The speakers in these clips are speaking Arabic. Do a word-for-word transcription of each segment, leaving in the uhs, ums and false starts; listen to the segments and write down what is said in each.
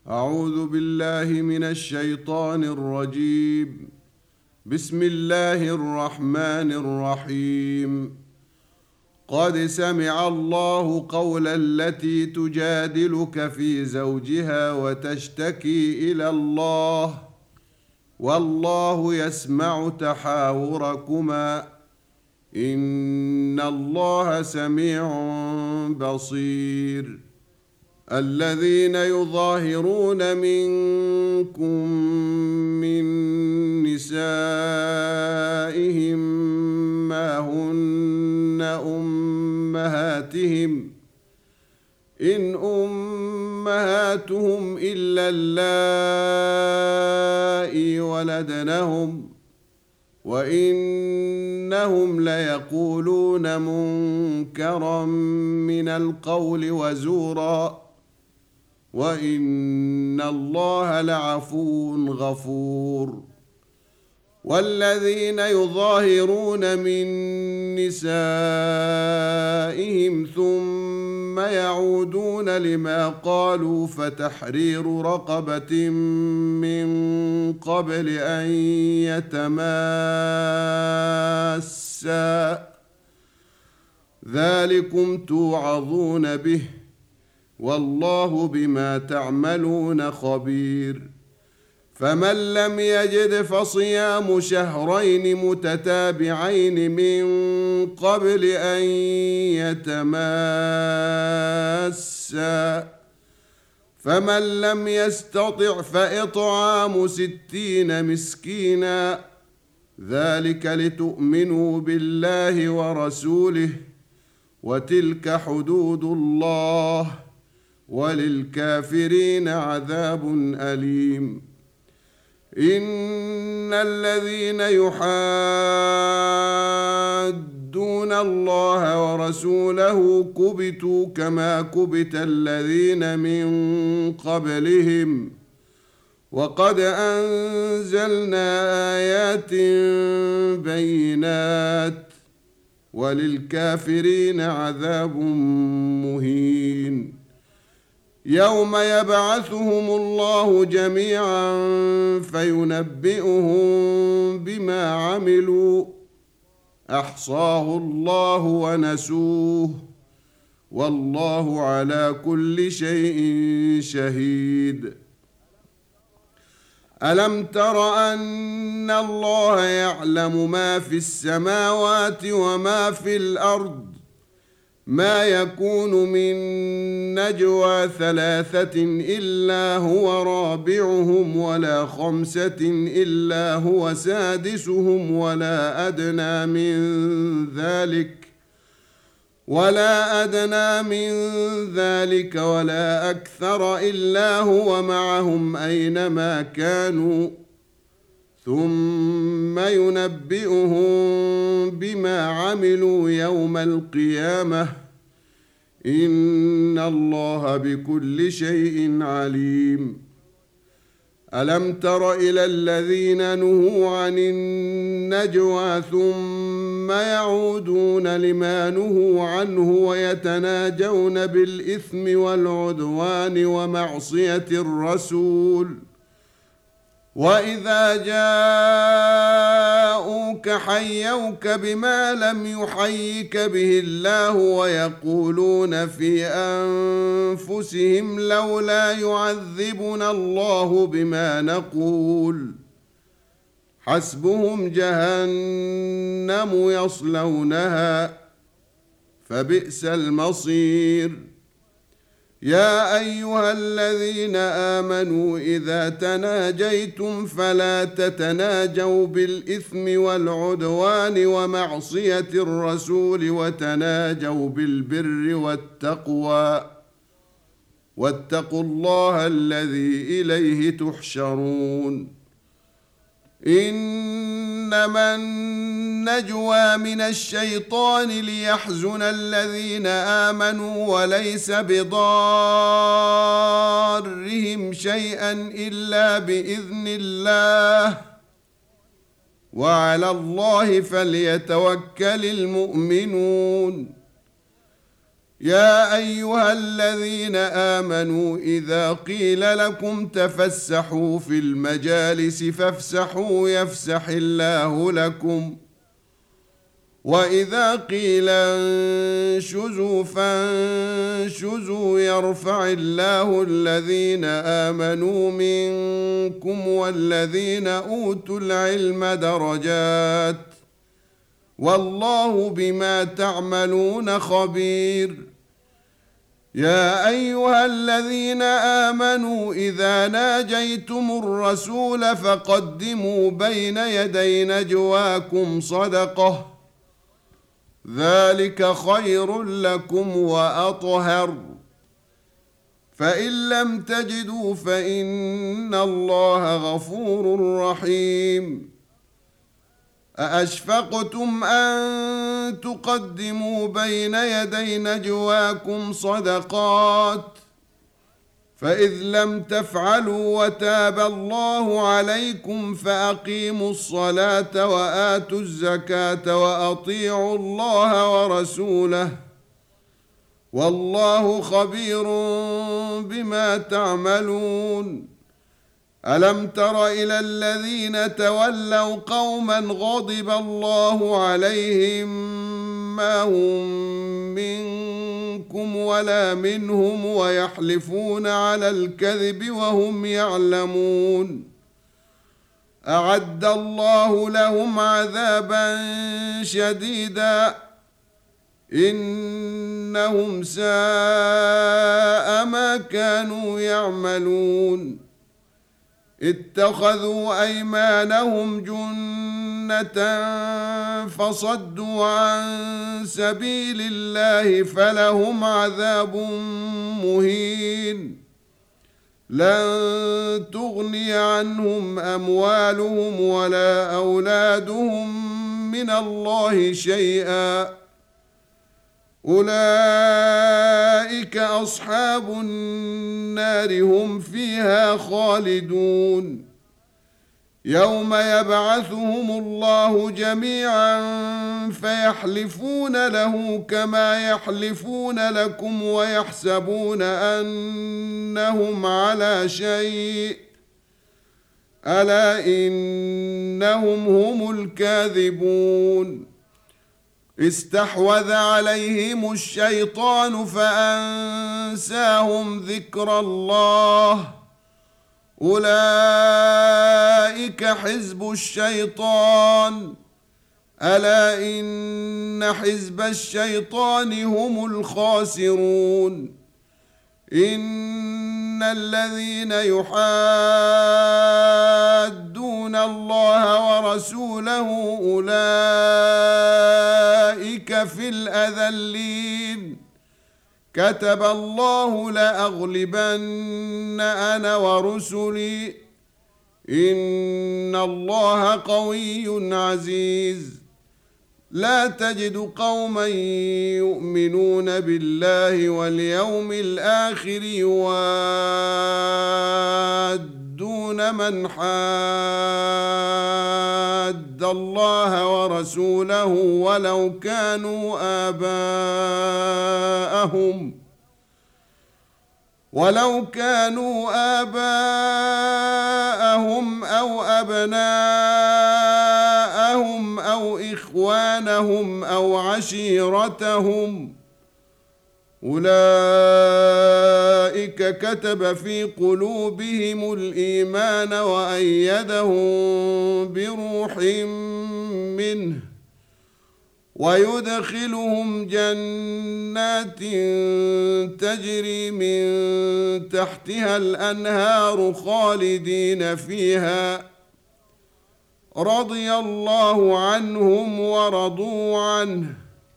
أعوذ بالله من الشيطان الرجيم. بسم الله الرحمن الرحيم. قد سمع الله قول التي تجادلك في زوجها وتشتكي إلى الله والله يسمع تحاوركما إن الله سميع بصير. الذين يظاهرون منكم من نسائهم ما هن أمهاتهم إن أمهاتهم إلا اللائي ولدنهم وإنهم ليقولون منكرا من القول وزورا وإن الله لعفو غفور. والذين يظاهرون من نسائهم ثم يعودون لما قالوا فتحرير رقبة من قبل أن يتماسا ذلكم توعظون به والله بما تعملون خبير. فمن لم يجد فصيام شهرين متتابعين من قبل أن يتماسا فمن لم يستطع فإطعام ستين مسكينا ذلك لتؤمنوا بالله ورسوله وتلك حدود الله وللكافرين عذاب أليم. إن الذين يحادون الله ورسوله كبتوا كما كبت الذين من قبلهم وقد أنزلنا آيات بينات وللكافرين عذاب مهين. يوم يبعثهم الله جميعا فينبئهم بما عملوا أحصاه الله ونسوه والله على كل شيء شهيد. ألم تر أن الله يعلم ما في السماوات وما في الأرض ما يكون من نجوى ثلاثة إلا هو رابعهم ولا خمسة إلا هو سادسهم ولا أدنى من ذلك ولا أدنى من ذلك ولا أكثر إلا هو معهم أينما كانوا ثم ينبئهم بما عملوا يوم القيامة إن الله بكل شيء عليم. ألم تر إلى الذين نهوا عن النجوى ثم يعودون لما نهوا عنه ويتناجون بالإثم والعدوان ومعصية الرسول وإذا جاءوك حيوك بما لم يحيك به الله ويقولون في أنفسهم لولا يعذبنا الله بما نقول حسبهم جهنم يصلونها فبئس المصير. يا أيها الذين آمنوا إذا تناجيتم فلا تتناجوا بالإثم والعدوان ومعصية الرسول وتناجوا بالبر والتقوى واتقوا الله الذي إليه تحشرون. إنما النجوى من الشيطان ليحزن الذين آمنوا وليس بضارهم شيئا إلا بإذن الله وعلى الله فليتوكل المؤمنون. يا أيها الذين آمنوا إذا قيل لكم تفسحوا في المجالس فافسحوا يفسح الله لكم، وإذا قيل انشزوا فانشزوا يرفع الله الذين آمنوا منكم والذين أوتوا العلم درجات، والله بما تعملون خبير. يا أيها الذين آمنوا إذا ناجيتم الرسول فقدموا بين يدي نجواكم صدقة، ذلك خير لكم وأطهر، فإن لم تجدوا فإن الله غفور رحيم. أأشفقتم أن تقدموا بين يدي نجواكم صدقات، فإذ لم تفعلوا وتاب الله عليكم فأقيموا الصلاة وآتوا الزكاة وأطيعوا الله ورسوله، والله خبير بما تعملون. ألم تر إلى الذين تولوا قوما غضب الله عليهم ما هم منكم ولا منهم ويحلفون على الكذب وهم يعلمون، أعد الله لهم عذابا شديدا إنهم ساء ما كانوا يعملون. اتخذوا أيمانهم جنة فصدوا عن سبيل الله فلهم عذاب مهين. لن تغني عنهم أموالهم ولا أولادهم من الله شيئا، أولئك أصحاب النار هم فيها خالدون. يوم يبعثهم الله جميعا فيحلفون له كما يحلفون لكم ويحسبون أنهم على شيء، ألا إنهم هم الكاذبون. استحوذ عليهم الشيطان فأنساهم ذكر الله، أولئك حزب الشيطان، ألا إن حزب الشيطان هم الخاسرون. إن الذين يحادون الله ورسوله أولئك في الأذلين، كتب الله لأغلبن أنا ورسلي إن الله قوي عزيز. لا تجد قوما يؤمنون بالله واليوم الآخر يوادون من حاد الله ورسوله ولو كانوا آباءهم ولو كانوا آباءهم أو أبناءهم أو إخوانهم أو عشيرتهم، أولئك كتب في قلوبهم الإيمان وأيدهم بروح منه، ويدخلهم جنات تجري من تحتها الأنهار خالدين فيها، رضي الله عنهم ورضوا عنه،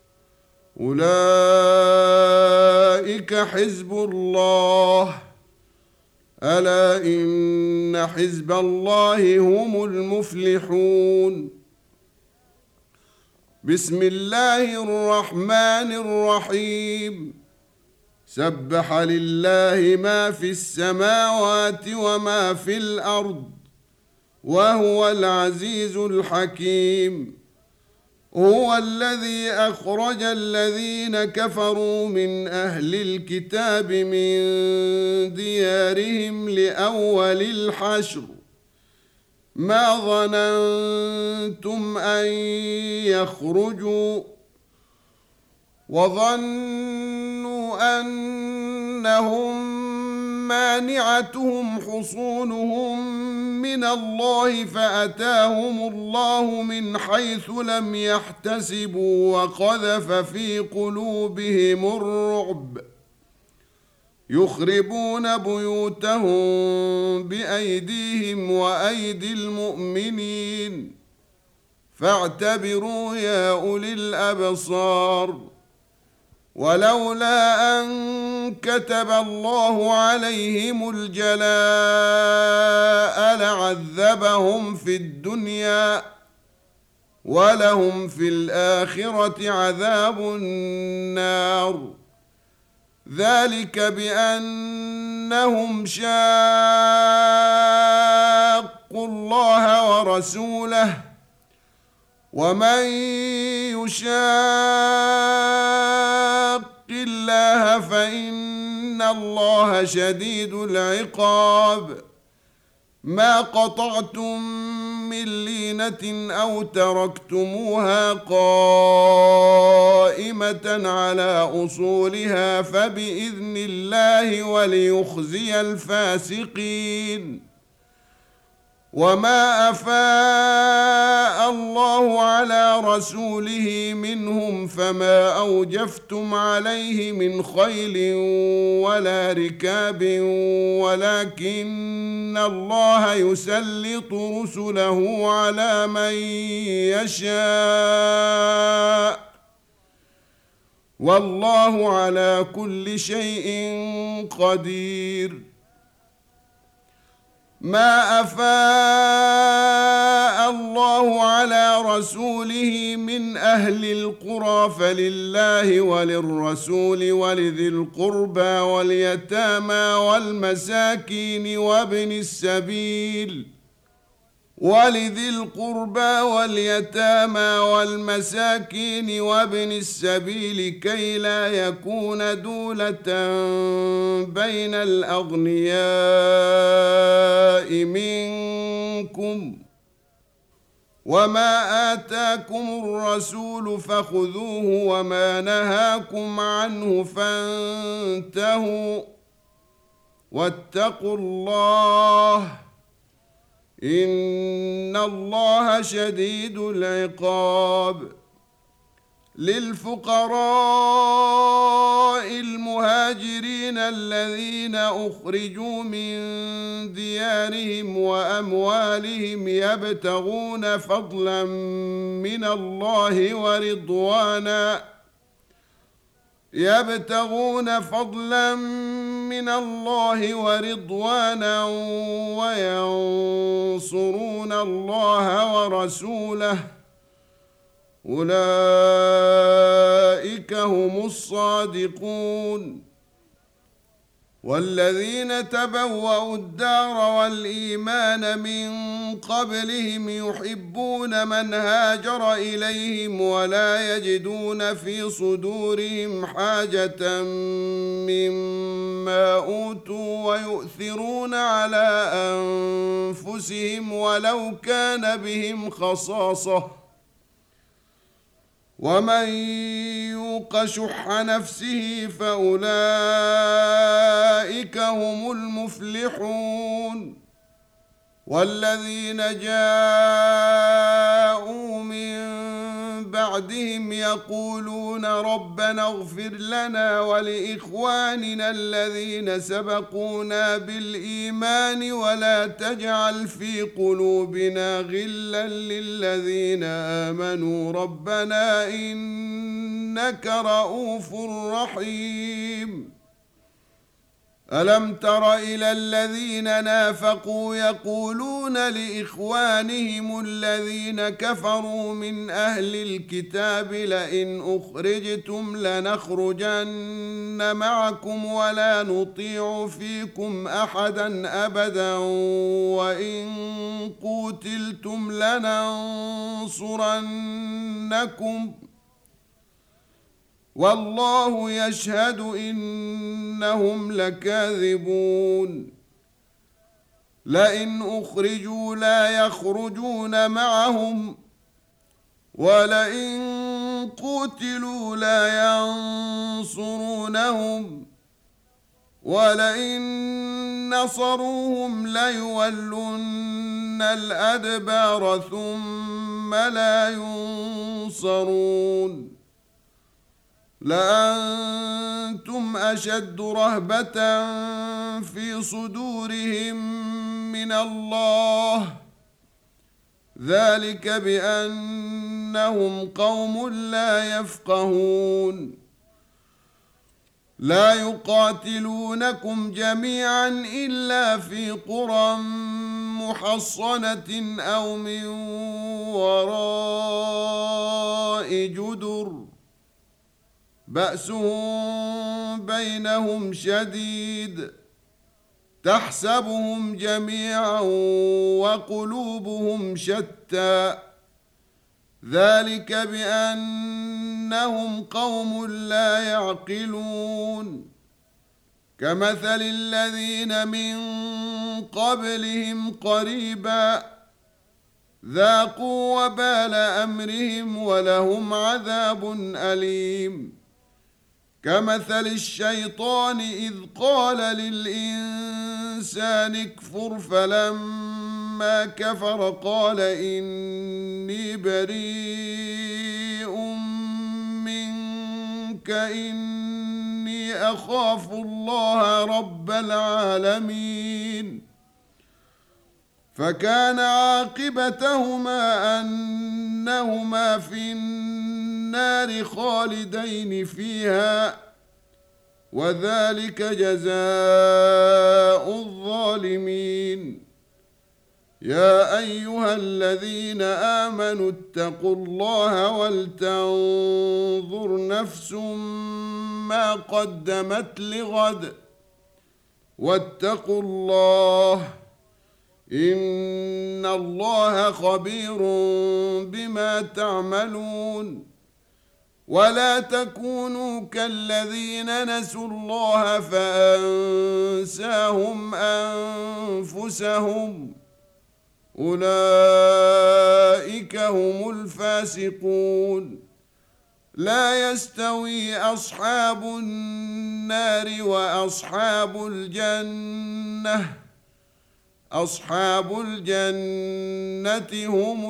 أولئك حزب الله، ألا إن حزب الله هم المفلحون. بسم الله الرحمن الرحيم. سبح لله ما في السماوات وما في الأرض وهو العزيز الحكيم. هو الذي أخرج الذين كفروا من أهل الكتاب من ديارهم لأول الحشر ما ظننتم أن يخرجوا وظنوا أنهم مانعتهم حصونهم من الله فأتاهم الله من حيث لم يحتسبوا وقذف في قلوبهم الرعب يخربون بيوتهم بأيديهم وأيدي المؤمنين فاعتبروا يا أولي الأبصار ولولا أن كتب الله عليهم الجلاء لعذبهم في الدنيا ولهم في الآخرة عذاب النار ذلك بأنهم شاقوا الله ورسوله ومن يشاق الله فإن الله شديد العقاب ما قطعتم من لينة أو تركتموها قائمة على أصولها فبإذن الله وليخزي الفاسقين وما أفاء الله على رسوله منهم فما أوجفتم عليه من خيل ولا ركاب ولكن الله يسلط رسله على من يشاء والله على كل شيء قدير ما أفاء الله على رسوله من أهل القرى فلله وللرسول ولذي القربى واليتامى والمساكين وابن السبيل ولذي القربى واليتامى والمساكين وابن السبيل كي لا يكون دولة بين الأغنياء منكم وما آتاكم الرسول فخذوه وما نهاكم عنه فانتهوا واتقوا الله إن الله شديد العقاب للفقراء المهاجرين الذين أخرجوا من ديارهم وأموالهم يبتغون فضلا من الله ورضوانا يبتغون فضلا من الله ورضوانا وينصرون الله ورسوله أولئك هم الصادقون والذين تبوأوا الدار والإيمان من قبلهم يحبون من هاجر إليهم ولا يجدون في صدورهم حاجة مما أوتوا ويؤثرون على أنفسهم ولو كان بهم خصاصة ومن يوق شح نفسه فأولئك هم المفلحون والذين جاءوا من بعدهم يقولون ربنا اغفر لنا ولإخواننا الذين سبقونا بالإيمان ولا تجعل في قلوبنا غلا للذين آمنوا ربنا إنك رؤوف رحيم ألم تر إلى الذين نافقوا يقولون لإخوانهم الذين كفروا من أهل الكتاب لئن أخرجتم لنخرجن معكم ولا نطيع فيكم أحدا أبدا وإن قوتلتم لننصرنكم والله يشهد إنهم لكاذبون لئن أخرجوا لا يخرجون معهم ولئن قتلوا لا ينصرونهم ولئن نصروهم ليولن الأدبار ثم لا ينصرون لأنتم أشد رهبة في صدورهم من الله ذلك بأنهم قوم لا يفقهون لا يقاتلونكم جميعا إلا في قرى محصنة أو من وراء جدر بأسهم بينهم شديد تحسبهم جميعا وقلوبهم شتى ذلك بأنهم قوم لا يعقلون كمثل الذين من قبلهم قريبا ذاقوا وبال أمرهم ولهم عذاب أليم كمثل الشيطان إذ قال للإنسان اكفر فلما كفر قال إني بريء منك إني أخاف الله رب العالمين فكان عاقبتهما أنهما في النار خالدين فيها وذلك جزاء الظالمين يا أيها الذين آمنوا اتقوا الله ولتنظر نفس ما قدمت لغد واتقوا الله إن الله خبير بما تعملون ولا تكونوا كالذين نسوا الله فأنساهم أنفسهم أولئك هم الفاسقون لا يستوي أصحاب النار وأصحاب الجنة أصحاب الجنة هم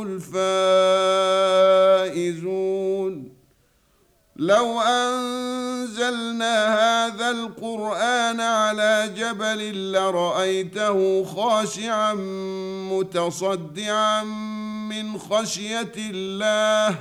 الفائزون لو أنزلنا هذا القرآن على جبل لرأيته خاشعا متصدعا من خشية الله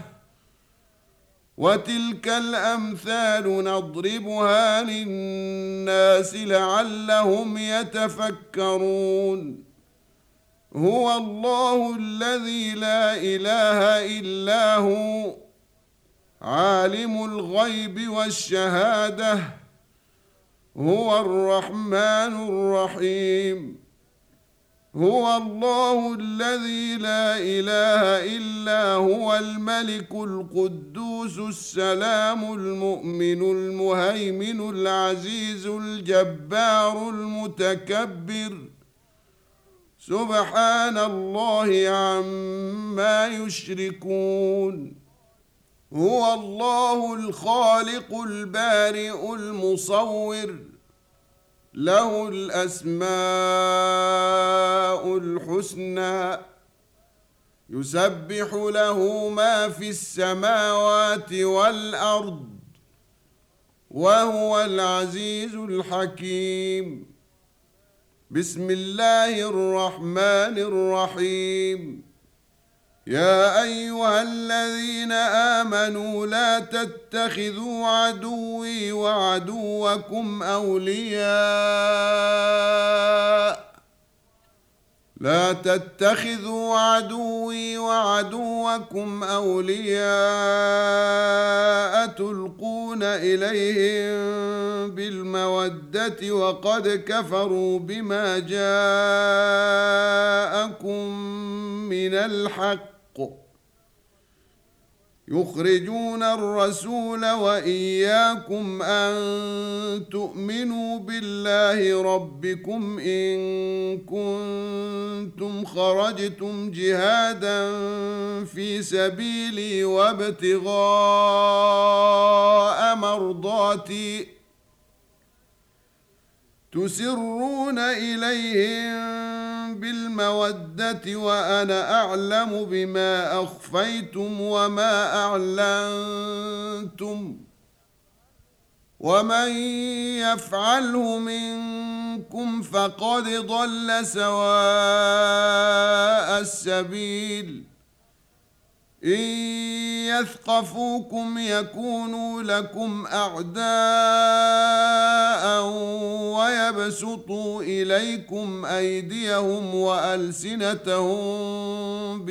وتلك الأمثال نضربها للناس لعلهم يتفكرون هو الله الذي لا إله إلا هو عالم الغيب والشهادة هو الرحمن الرحيم هو الله الذي لا إله إلا هو الملك القدوس السلام المؤمن المهيمن العزيز الجبار المتكبر سبحان الله عما يشركون هو الله الخالق البارئ المصور له الأسماء الحسنى يسبح له ما في السماوات والأرض وهو العزيز الحكيم بسم الله الرحمن الرحيم يا أيها الذين آمنوا لا تتخذوا عدوي وعدوكم أولياء لا تتخذوا عدوي وعدوكم أولياء تلقون إليهم بالمودة وقد كفروا بما جاءكم من الحق يخرجون الرسول وإياكم أن تؤمنوا بالله ربكم إن كنتم خرجتم جهادا في سبيلي وابتغاء مرضاتي تسرون إليهم بالمودة وأنا أعلم بما أخفيتم وما أعلنتم ومن يفعله منكم فقد ضل سواء السبيل إن يثقفوكم يكونوا لكم أعداء ويبسطوا إليكم أيديهم وألسنتهم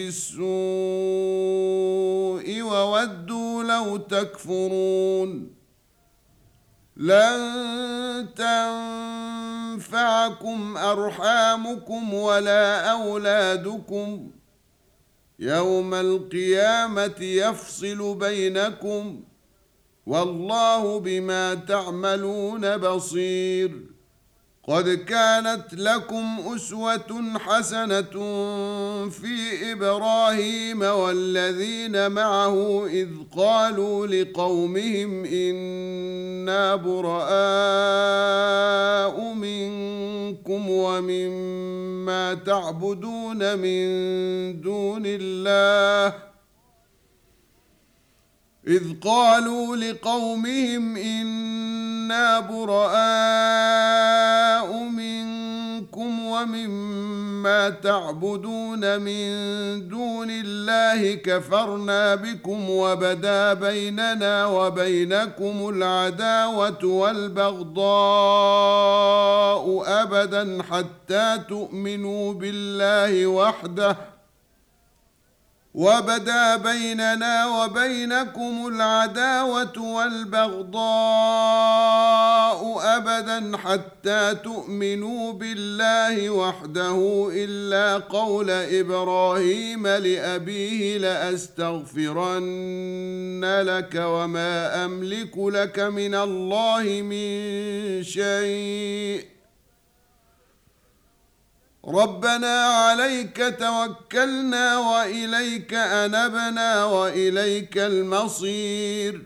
بالسوء وودوا لو تكفرون لن تنفعكم أرحامكم ولا أولادكم يوم القيامة يفصل بينكم والله بما تعملون بصير قد كانت لكم أسوة حسنة في إبراهيم والذين معه إذ قالوا لقومهم إنا براء منكم ومما تعبدون من دون الله إذ قالوا لقومهم إنا براء منكم ومما تعبدون من دون الله كفرنا بكم وبدا بيننا وبينكم العداوة والبغضاء أبدا حتى تؤمنوا بالله وحده وبدا بيننا وبينكم العداوة والبغضاء أبدا حتى تؤمنوا بالله وحده إلا قول إبراهيم لأبيه لأستغفرن لك وما أملك لك من الله من شيء ربنا عليك توكلنا وإليك أنبنا وإليك المصير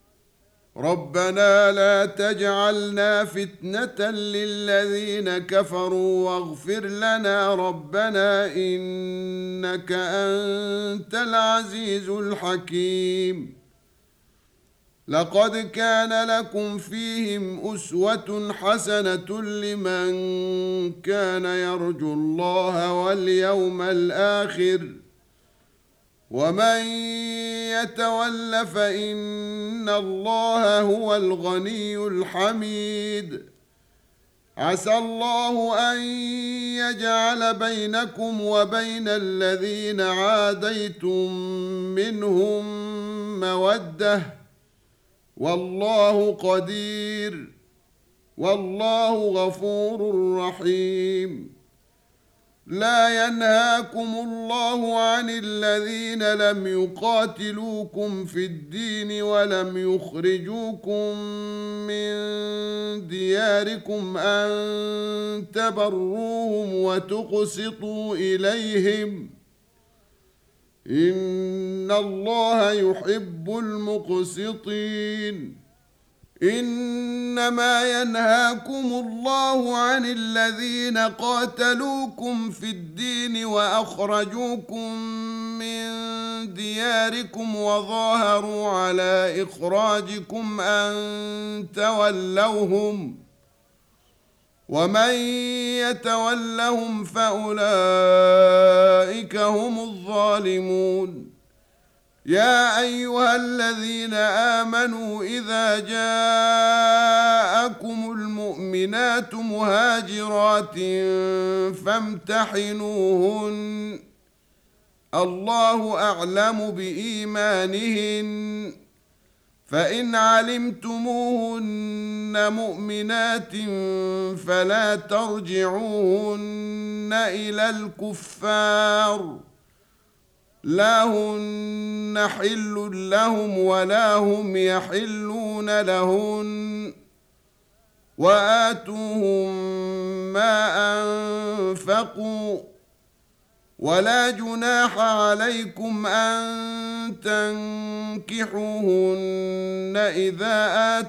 ربنا لا تجعلنا فتنة للذين كفروا واغفر لنا ربنا إنك أنت العزيز الحكيم لقد كان لكم فيهم أسوة حسنة لمن كان يرجو الله واليوم الآخر ومن يتول فإن الله هو الغني الحميد عسى الله أن يجعل بينكم وبين الذين عاديتم منهم مودة والله قدير والله غفور رحيم لا ينهاكم الله عن الذين لم يقاتلوكم في الدين ولم يخرجوكم من دياركم أن تبروهم وتقسطوا إليهم إن الله يحب المقسطين إنما ينهاكم الله عن الذين قاتلوكم في الدين وأخرجوكم من دياركم وظاهروا على إخراجكم أن تولوهم ومن يتولهم فأولئك هم الظالمون. يا أيها الذين آمنوا إذا جاءكم المؤمنات مهاجرات فامتحنوهن الله أعلم بإيمانهن فإن علمتموهن مؤمنات فلا ترجعوهن إلى الكفار لا هن حل لهم ولا هم يحلون لهن وآتوهم ما أنفقوا ولا جناح عليكم أن تنكحوهن إذا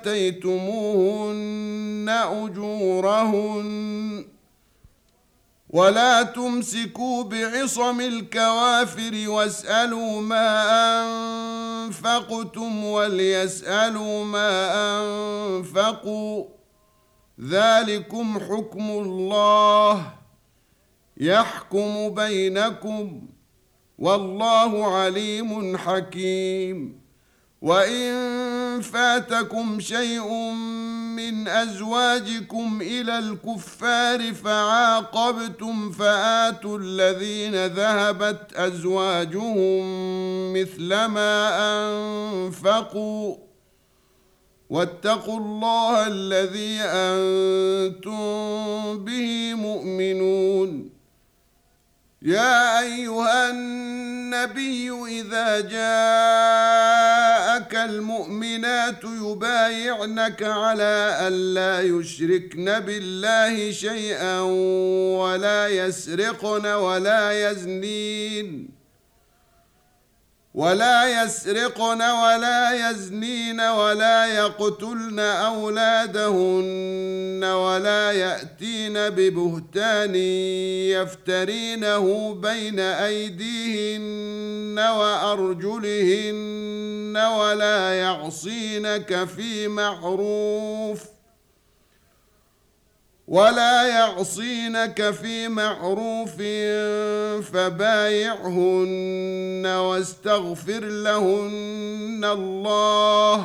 آتيتموهن أجورهن ولا تمسكوا بعصم الكوافر واسألوا ما أنفقتم وليسألوا ما أنفقوا ذلكم حكم الله يحكم بينكم والله عليم حكيم. وإن فاتكم شيء من أزواجكم إلى الكفار فعاقبتم فآتوا الذين ذهبت أزواجهم مثل ما أنفقوا واتقوا الله الذي أنتم به مؤمنون. يا أيها النبي إذا جاءك المؤمنات يبايعنك على ألا يشركن بالله شيئا ولا يسرقن ولا يزنين ولا يسرقن ولا يزنين ولا يقتلن أولادهن ولا يأتين ببهتان يفترينه بين أيديهن وأرجلهن ولا يعصينك في معروف ولا يعصينك في معروف فبايعهن واستغفر لهن الله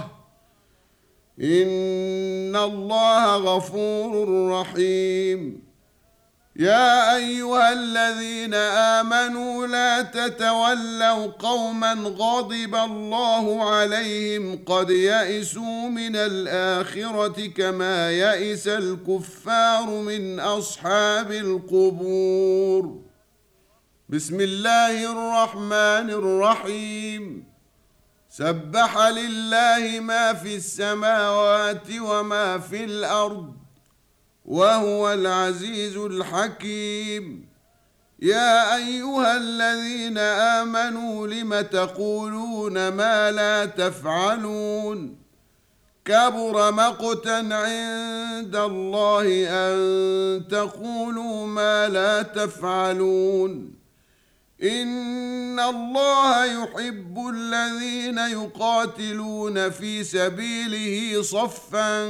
إن الله غفور رحيم. يا أيها الذين آمنوا لا تتولوا قوما غضب الله عليهم قد يئسوا من الآخرة كما يئس الكفار من أصحاب القبور. بسم الله الرحمن الرحيم. سبح لله ما في السماوات وما في الأرض وهو العزيز الحكيم. يا أيها الذين آمنوا لم تقولون ما لا تفعلون كبر مقتا عند الله أن تقولوا ما لا تفعلون. إن الله يحب الذين يقاتلون في سبيله صفا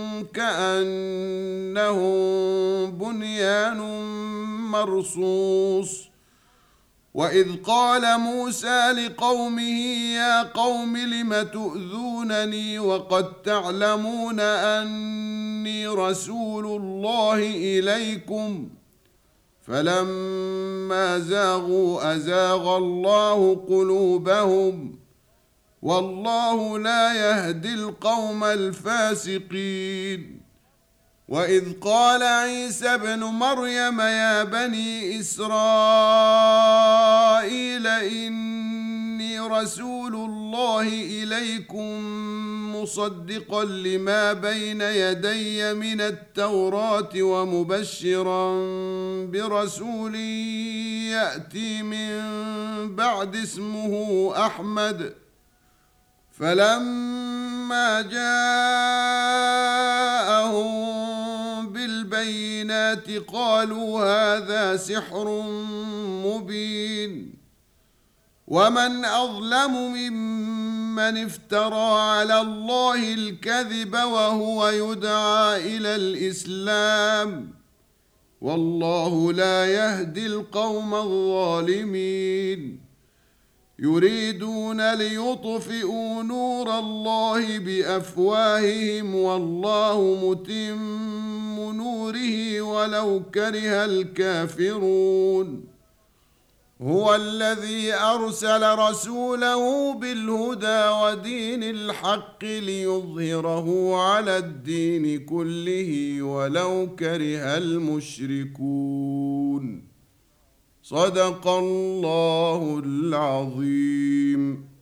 كأنهم بنيان مرصوص. وإذ قال موسى لقومه يا قوم لم تؤذونني وقد تعلمون أني رسول الله إليكم فلما زاغوا أزاغ الله قلوبهم والله لا يهدي القوم الفاسقين. وإذ قال عيسى ابن مريم يا بني إسرائيل إني رسول الله إليكم مصدقا لما بين يدي من التوراة ومبشرا برسول يأتي من بعد اسمه أحمد. فلما جاءهم بالبينات قالوا هذا سحر مبين. ومن أظلم ممن افترى على الله الكذب وهو يدعى إلى الإسلام والله لا يهدي القوم الظالمين يريدون ليطفئوا نور الله بافواههم والله متم نوره ولو كره الكافرون هو الذي ارسل رسوله بالهدى ودين الحق ليظهره على الدين كله ولو كره المشركون صدق الله العظيم.